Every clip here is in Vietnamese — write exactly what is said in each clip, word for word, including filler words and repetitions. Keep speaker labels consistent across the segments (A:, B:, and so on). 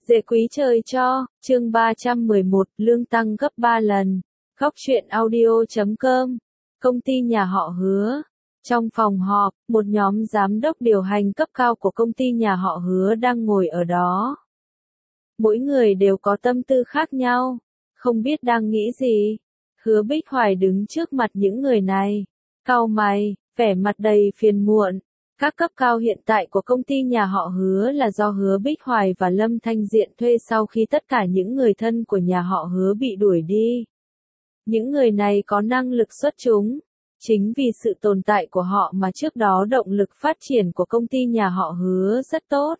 A: Dễ quý trời cho, chương ba trăm mười một, lương tăng gấp ba lần. Góc truyện audio chấm com. Công ty nhà họ Hứa. Trong phòng họp, một nhóm giám đốc điều hành cấp cao của công ty nhà họ Hứa đang ngồi ở đó. Mỗi người đều có tâm tư khác nhau, không biết đang nghĩ gì. Hứa Bích Hoài đứng trước mặt những người này, cau mày, vẻ mặt đầy phiền muộn. Các cấp cao hiện tại của công ty nhà họ Hứa là do Hứa Bích Hoài và Lâm Thanh Diện thuê sau khi tất cả những người thân của nhà họ Hứa bị đuổi đi. Những người này có năng lực xuất chúng. Chính vì sự tồn tại của họ mà trước đó động lực phát triển của công ty nhà họ Hứa rất tốt.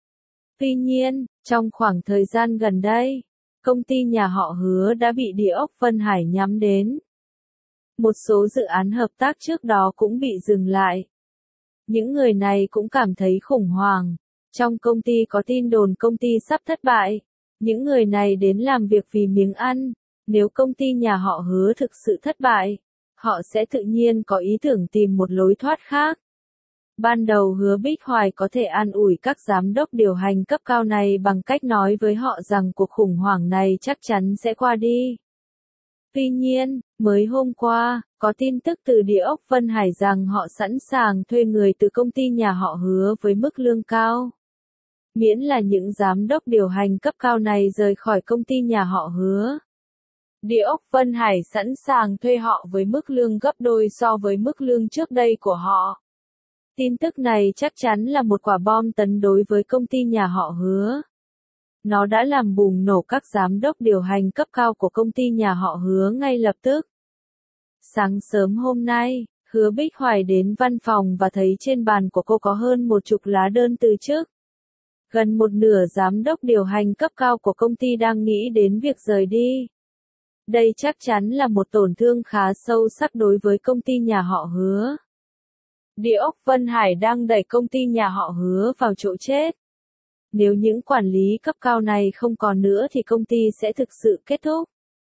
A: Tuy nhiên, trong khoảng thời gian gần đây, công ty nhà họ Hứa đã bị Địa ốc Vân Hải nhắm đến. Một số dự án hợp tác trước đó cũng bị dừng lại. Những người này cũng cảm thấy khủng hoảng. Trong công ty có tin đồn công ty sắp thất bại. Những người này đến làm việc vì miếng ăn. Nếu công ty nhà họ Hứa thực sự thất bại, họ sẽ tự nhiên có ý tưởng tìm một lối thoát khác. Ban đầu Hứa Bích Hoài có thể an ủi các giám đốc điều hành cấp cao này bằng cách nói với họ rằng cuộc khủng hoảng này chắc chắn sẽ qua đi. Tuy nhiên, mới hôm qua, có tin tức từ Địa ốc Vân Hải rằng họ sẵn sàng thuê người từ công ty nhà họ Hứa với mức lương cao. Miễn là những giám đốc điều hành cấp cao này rời khỏi công ty nhà họ Hứa. Địa ốc Vân Hải sẵn sàng thuê họ với mức lương gấp đôi so với mức lương trước đây của họ. Tin tức này chắc chắn là một quả bom tấn đối với công ty nhà họ Hứa. Nó đã làm bùng nổ các giám đốc điều hành cấp cao của công ty nhà họ Hứa ngay lập tức. Sáng sớm hôm nay, Hứa Bích Hoài đến văn phòng và thấy trên bàn của cô có hơn một chục lá đơn từ chức. Gần một nửa giám đốc điều hành cấp cao của công ty đang nghĩ đến việc rời đi. Đây chắc chắn là một tổn thương khá sâu sắc đối với công ty nhà họ Hứa. Địa ốc Vân Hải đang đẩy công ty nhà họ Hứa vào chỗ chết. Nếu những quản lý cấp cao này không còn nữa thì công ty sẽ thực sự kết thúc.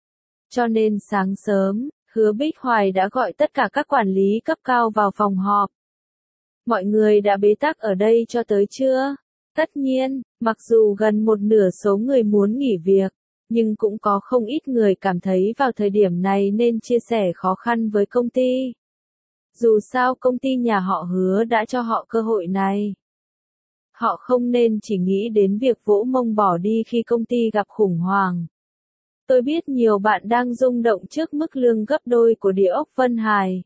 A: Cho nên sáng sớm, Hứa Bích Hoài đã gọi tất cả các quản lý cấp cao vào phòng họp. Mọi người đã bế tắc ở đây cho tới chưa? Tất nhiên, mặc dù gần một nửa số người muốn nghỉ việc, nhưng cũng có không ít người cảm thấy vào thời điểm này nên chia sẻ khó khăn với công ty. Dù sao công ty nhà họ Hứa đã cho họ cơ hội này. Họ không nên chỉ nghĩ đến việc vỗ mông bỏ đi khi công ty gặp khủng hoảng. Tôi biết nhiều bạn đang rung động trước mức lương gấp đôi của Địa ốc Vân Hải.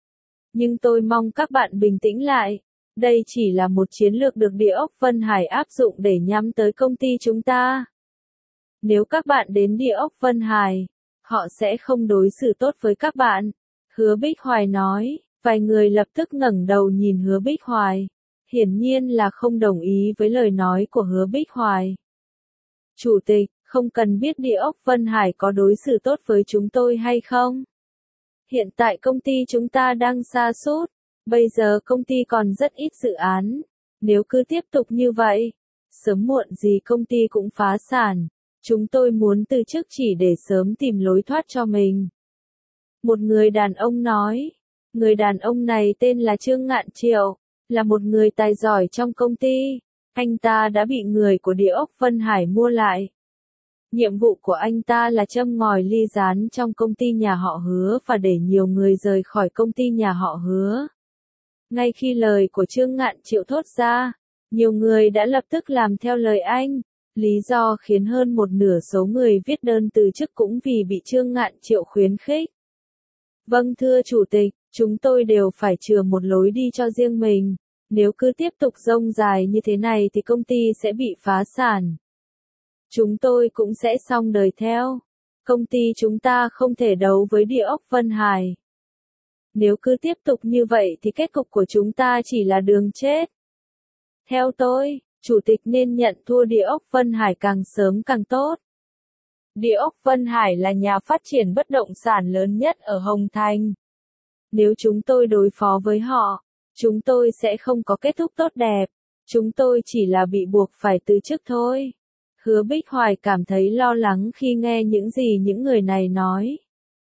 A: Nhưng tôi mong các bạn bình tĩnh lại. Đây chỉ là một chiến lược được Địa ốc Vân Hải áp dụng để nhắm tới công ty chúng ta. Nếu các bạn đến Địa ốc Vân Hải, họ sẽ không đối xử tốt với các bạn. Hứa Bích Hoài nói, vài người lập tức ngẩng đầu nhìn Hứa Bích Hoài. Hiển nhiên là không đồng ý với lời nói của Hứa Bích Hoài. Chủ tịch, không cần biết Địa ốc Vân Hải có đối xử tốt với chúng tôi hay không. Hiện tại công ty chúng ta đang sa sút, bây giờ công ty còn rất ít dự án. Nếu cứ tiếp tục như vậy, sớm muộn gì công ty cũng phá sản. Chúng tôi muốn từ chức chỉ để sớm tìm lối thoát cho mình. Một người đàn ông nói, người đàn ông này tên là Trương Ngạn Triệu, là một người tài giỏi trong công ty. Anh ta đã bị người của Địa ốc Vân Hải mua lại. Nhiệm vụ của anh ta là châm ngòi ly gián trong công ty nhà họ Hứa và để nhiều người rời khỏi công ty nhà họ Hứa. Ngay khi lời của Trương Ngạn Triệu thốt ra, nhiều người đã lập tức làm theo lời anh. Lý do khiến hơn một nửa số người viết đơn từ chức cũng vì bị Trương Ngạn Triệu khuyến khích. Vâng thưa chủ tịch, chúng tôi đều phải chừa một lối đi cho riêng mình. Nếu cứ tiếp tục rông dài như thế này thì công ty sẽ bị phá sản. Chúng tôi cũng sẽ xong đời theo. Công ty chúng ta không thể đấu với Địa ốc Vân Hải. Nếu cứ tiếp tục như vậy thì kết cục của chúng ta chỉ là đường chết. Theo tôi, chủ tịch nên nhận thua Địa ốc Vân Hải càng sớm càng tốt. Địa ốc Vân Hải là nhà phát triển bất động sản lớn nhất ở Hồng Thành. Nếu chúng tôi đối phó với họ, chúng tôi sẽ không có kết thúc tốt đẹp. Chúng tôi chỉ là bị buộc phải từ chức thôi. Hứa Bích Hoài cảm thấy lo lắng khi nghe những gì những người này nói.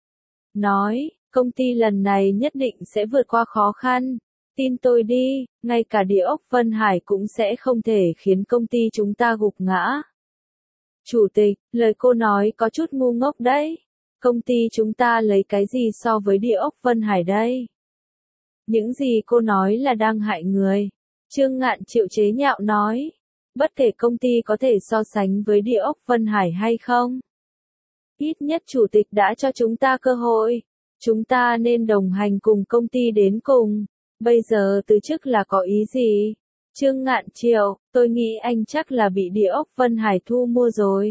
A: Nói, công ty lần này nhất định sẽ vượt qua khó khăn. Tin tôi đi, ngay cả Địa ốc Vân Hải cũng sẽ không thể khiến công ty chúng ta gục ngã. Chủ tịch, lời cô nói có chút ngu ngốc đấy. Công ty chúng ta lấy cái gì so với địa ốc Vân Hải đây? Những gì cô nói là đang hại người. Trương Ngạn Triệu chế nhạo nói. Bất kể công ty có thể so sánh với địa ốc Vân Hải hay không. Ít nhất chủ tịch đã cho chúng ta cơ hội. Chúng ta nên đồng hành cùng công ty đến cùng. Bây giờ từ chức là có ý gì? Trương Ngạn Triệu, tôi nghĩ anh chắc là bị địa ốc Vân Hải thu mua rồi.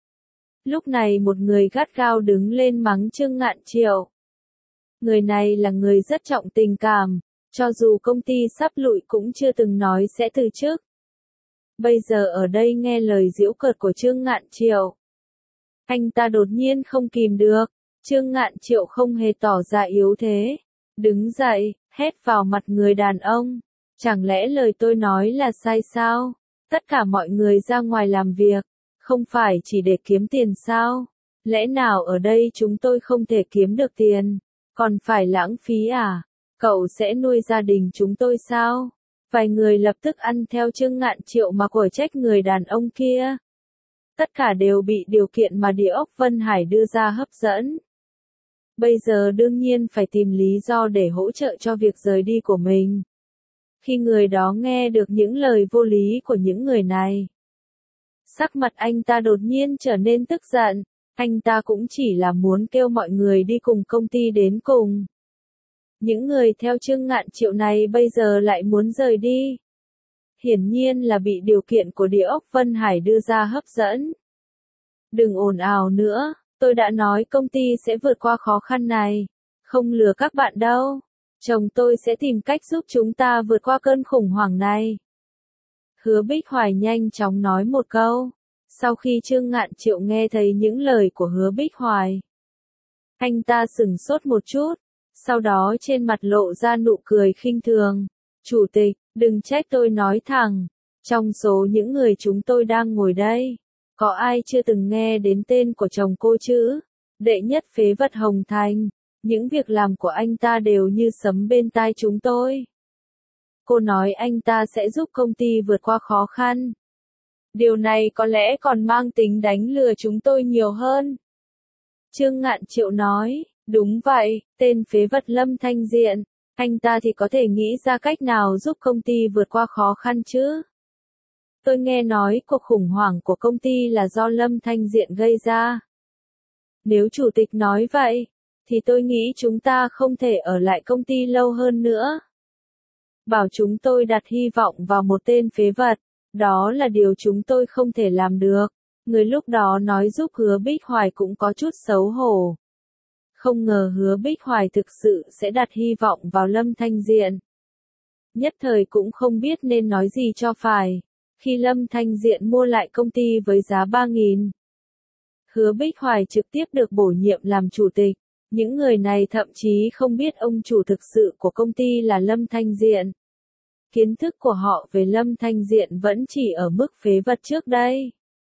A: Lúc này một người gắt gao đứng lên mắng Trương Ngạn Triệu. Người này là người rất trọng tình cảm, cho dù công ty sắp lụi cũng chưa từng nói sẽ từ chức. Bây giờ ở đây nghe lời giễu cợt của Trương Ngạn Triệu. Anh ta đột nhiên không kìm được, Trương Ngạn Triệu không hề tỏ ra yếu thế. Đứng dậy, hét vào mặt người đàn ông. Chẳng lẽ lời tôi nói là sai sao? Tất cả mọi người ra ngoài làm việc, không phải chỉ để kiếm tiền sao? Lẽ nào ở đây chúng tôi không thể kiếm được tiền, còn phải lãng phí à? Cậu sẽ nuôi gia đình chúng tôi sao? Vài người lập tức ăn theo Trương Ngạn Triệu mà quở trách người đàn ông kia. Tất cả đều bị điều kiện mà địa ốc Vân Hải đưa ra hấp dẫn. Bây giờ đương nhiên phải tìm lý do để hỗ trợ cho việc rời đi của mình. Khi người đó nghe được những lời vô lý của những người này, sắc mặt anh ta đột nhiên trở nên tức giận. Anh ta cũng chỉ là muốn kêu mọi người đi cùng công ty đến cùng. Những người theo Trương Ngạn Triệu này bây giờ lại muốn rời đi. Hiển nhiên là bị điều kiện của địa ốc Vân Hải đưa ra hấp dẫn. Đừng ồn ào nữa, tôi đã nói công ty sẽ vượt qua khó khăn này. Không lừa các bạn đâu. Chồng tôi sẽ tìm cách giúp chúng ta vượt qua cơn khủng hoảng này. Hứa Bích Hoài nhanh chóng nói một câu. Sau khi Trương Ngạn Triệu nghe thấy những lời của Hứa Bích Hoài, anh ta sửng sốt một chút, sau đó trên mặt lộ ra nụ cười khinh thường. Chủ tịch, đừng trách tôi nói thẳng, trong số những người chúng tôi đang ngồi đây, có ai chưa từng nghe đến tên của chồng cô chứ? Đệ nhất phế vật Hồng Thành, những việc làm của anh ta đều như sấm bên tai chúng tôi. Cô nói anh ta sẽ giúp công ty vượt qua khó khăn. Điều này có lẽ còn mang tính đánh lừa chúng tôi nhiều hơn. Trương Ngạn Triệu nói, đúng vậy, tên phế vật Lâm Thanh Diện, anh ta thì có thể nghĩ ra cách nào giúp công ty vượt qua khó khăn chứ? Tôi nghe nói cuộc khủng hoảng của công ty là do Lâm Thanh Diện gây ra. Nếu chủ tịch nói vậy, thì tôi nghĩ chúng ta không thể ở lại công ty lâu hơn nữa. Bảo chúng tôi đặt hy vọng vào một tên phế vật, đó là điều chúng tôi không thể làm được. Người lúc đó nói giúp Hứa Bích Hoài cũng có chút xấu hổ. Không ngờ Hứa Bích Hoài thực sự sẽ đặt hy vọng vào Lâm Thanh Diện. Nhất thời cũng không biết nên nói gì cho phải. Khi Lâm Thanh Diện mua lại công ty với giá ba nghìn, Hứa Bích Hoài trực tiếp được bổ nhiệm làm chủ tịch. Những người này thậm chí không biết ông chủ thực sự của công ty là Lâm Thanh Diện. Kiến thức của họ về Lâm Thanh Diện vẫn chỉ ở mức phế vật trước đây.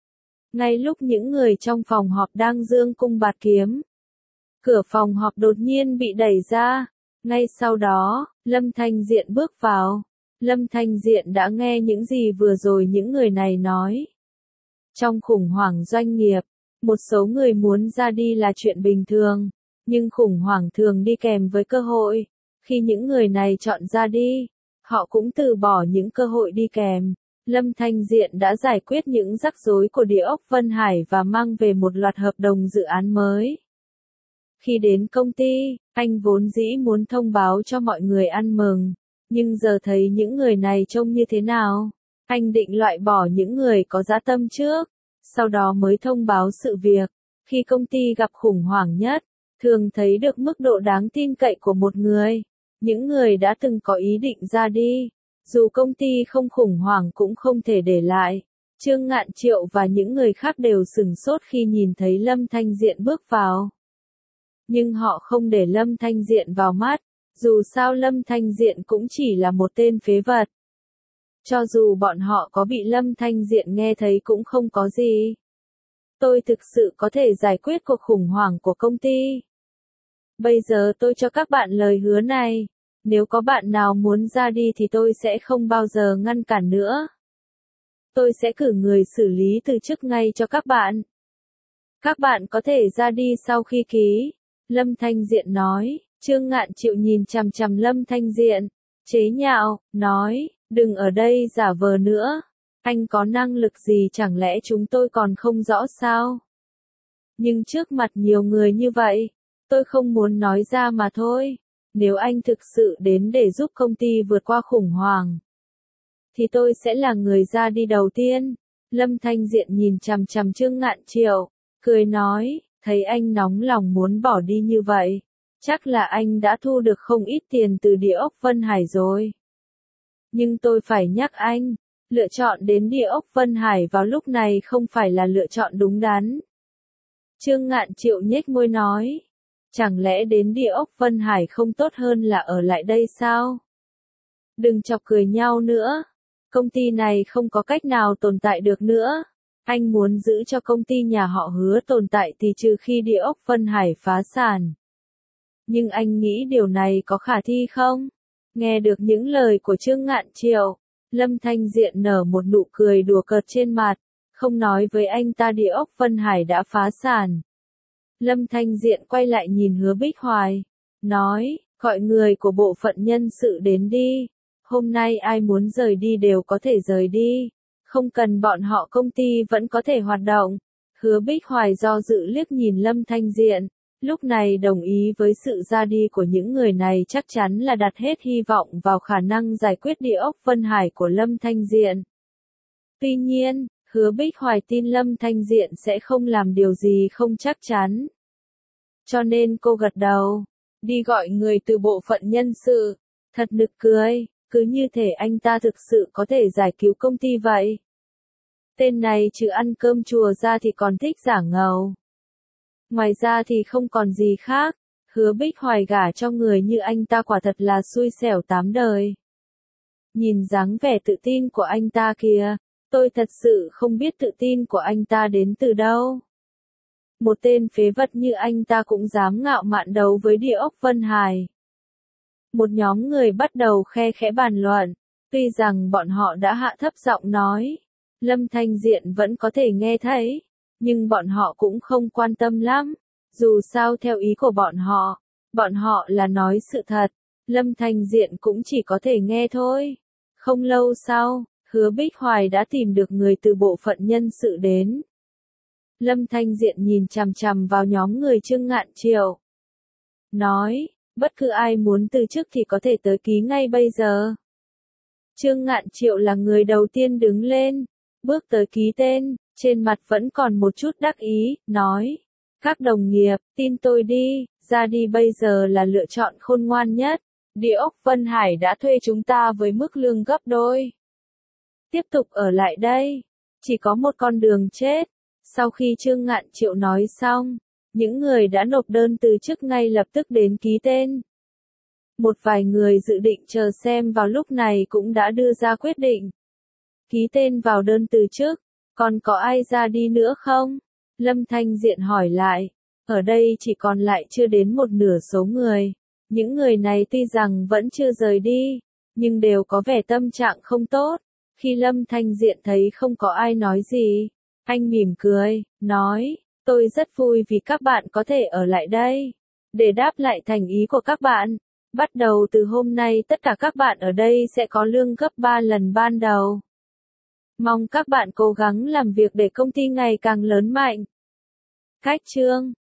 A: Ngay lúc những người trong phòng họp đang giương cung bạt kiếm, cửa phòng họp đột nhiên bị đẩy ra. Ngay sau đó, Lâm Thanh Diện bước vào. Lâm Thanh Diện đã nghe những gì vừa rồi những người này nói. Trong khủng hoảng doanh nghiệp, một số người muốn ra đi là chuyện bình thường, nhưng khủng hoảng thường đi kèm với cơ hội. Khi những người này chọn ra đi, họ cũng từ bỏ những cơ hội đi kèm. Lâm Thanh Diện đã giải quyết những rắc rối của địa ốc Vân Hải và mang về một loạt hợp đồng dự án mới. Khi đến công ty, anh vốn dĩ muốn thông báo cho mọi người ăn mừng, nhưng giờ thấy những người này trông như thế nào, anh định loại bỏ những người có dã tâm trước, sau đó mới thông báo sự việc. Khi công ty gặp khủng hoảng nhất, thường thấy được mức độ đáng tin cậy của một người. Những người đã từng có ý định ra đi, dù công ty không khủng hoảng cũng không thể để lại. Trương Ngạn Triệu và những người khác đều sửng sốt khi nhìn thấy Lâm Thanh Diện bước vào. Nhưng họ không để Lâm Thanh Diện vào mắt, dù sao Lâm Thanh Diện cũng chỉ là một tên phế vật. Cho dù bọn họ có bị Lâm Thanh Diện nghe thấy cũng không có gì. Tôi thực sự có thể giải quyết cuộc khủng hoảng của công ty. Bây giờ tôi cho các bạn lời hứa này, nếu có bạn nào muốn ra đi thì tôi sẽ không bao giờ ngăn cản nữa. tôi sẽ cử người xử lý từ chức ngay cho các bạn. Các bạn có thể ra đi sau khi ký. Lâm Thanh Diện nói. Trương Ngạn Triệu nhìn chằm chằm Lâm Thanh Diện, chế nhạo, nói, đừng ở đây giả vờ nữa. Anh có năng lực gì chẳng lẽ chúng tôi còn không rõ sao? Nhưng trước mặt nhiều người như vậy, tôi không muốn nói ra mà thôi. Nếu anh thực sự đến để giúp công ty vượt qua khủng hoảng, thì tôi sẽ là người ra đi đầu tiên. Lâm Thanh Diện nhìn chằm chằm Trương Ngạn Triệu, cười nói, thấy anh nóng lòng muốn bỏ đi như vậy, chắc là anh đã thu được không ít tiền từ địa ốc Vân Hải rồi. Nhưng tôi phải nhắc anh, lựa chọn đến địa ốc Vân Hải vào lúc này không phải là lựa chọn đúng đắn. Trương Ngạn Triệu nhếch môi nói, chẳng lẽ đến địa ốc Vân Hải không tốt hơn là ở lại đây sao? Đừng chọc cười nhau nữa, công ty này không có cách nào tồn tại được nữa. Anh muốn giữ cho công ty nhà họ Hứa tồn tại thì trừ khi địa ốc Vân Hải phá sản. Nhưng anh nghĩ điều này có khả thi không? Nghe được những lời của Trương Ngạn Triệu, Lâm Thanh Diện nở một nụ cười đùa cợt trên mặt, không nói với anh ta địa ốc Vân Hải đã phá sản. Lâm Thanh Diện quay lại nhìn Hứa Bích Hoài, nói, gọi người của bộ phận nhân sự đến đi. Hôm nay ai muốn rời đi đều có thể rời đi. Không cần bọn họ công ty vẫn có thể hoạt động. Hứa Bích Hoài do dự liếc nhìn Lâm Thanh Diện, lúc này đồng ý với sự ra đi của những người này chắc chắn là đặt hết hy vọng vào khả năng giải quyết địa ốc Vân Hải của Lâm Thanh Diện. Tuy nhiên, Hứa Bích Hoài tin Lâm Thanh Diện sẽ không làm điều gì không chắc chắn. Cho nên cô gật đầu, đi gọi người từ bộ phận nhân sự, thật nực cười. Cứ như thể anh ta thực sự có thể giải cứu công ty vậy. Tên này trừ ăn cơm chùa ra thì còn thích giả ngầu. Ngoài ra thì không còn gì khác. Hứa Bích Hoài gả cho người như anh ta quả thật là xui xẻo tám đời. Nhìn dáng vẻ tự tin của anh ta kìa, tôi thật sự không biết tự tin của anh ta đến từ đâu. Một tên phế vật như anh ta cũng dám ngạo mạn đấu với địa ốc Vân Hải. Một nhóm người bắt đầu khe khẽ bàn luận, tuy rằng bọn họ đã hạ thấp giọng nói, Lâm Thanh Diện vẫn có thể nghe thấy, nhưng bọn họ cũng không quan tâm lắm, dù sao theo ý của bọn họ, bọn họ là nói sự thật, Lâm Thanh Diện cũng chỉ có thể nghe thôi. Không lâu sau, Hứa Bích Hoài đã tìm được người từ bộ phận nhân sự đến. Lâm Thanh Diện nhìn chằm chằm vào nhóm người Trương Ngạn Triệu, nói, bất cứ ai muốn từ chức thì có thể tới ký ngay bây giờ. Trương Ngạn Triệu là người đầu tiên đứng lên, bước tới ký tên, trên mặt vẫn còn một chút đắc ý, nói, các đồng nghiệp, tin tôi đi, ra đi bây giờ là lựa chọn khôn ngoan nhất. Địa ốc Vân Hải đã thuê chúng ta với mức lương gấp đôi. Tiếp tục ở lại đây, chỉ có một con đường chết. Sau khi Trương Ngạn Triệu nói xong, những người đã nộp đơn từ chức ngay lập tức đến ký tên. Một vài người dự định chờ xem vào lúc này cũng đã đưa ra quyết định. Ký tên vào đơn từ chức, còn có ai ra đi nữa không? Lâm Thanh Diện hỏi lại, ở đây chỉ còn lại chưa đến một nửa số người. Những người này tuy rằng vẫn chưa rời đi, nhưng đều có vẻ tâm trạng không tốt. Khi Lâm Thanh Diện thấy không có ai nói gì, anh mỉm cười, nói, tôi rất vui vì các bạn có thể ở lại đây. Để đáp lại thành ý của các bạn, bắt đầu từ hôm nay tất cả các bạn ở đây sẽ có lương gấp ba lần ban đầu. Mong các bạn cố gắng làm việc để công ty ngày càng lớn mạnh. Cách chương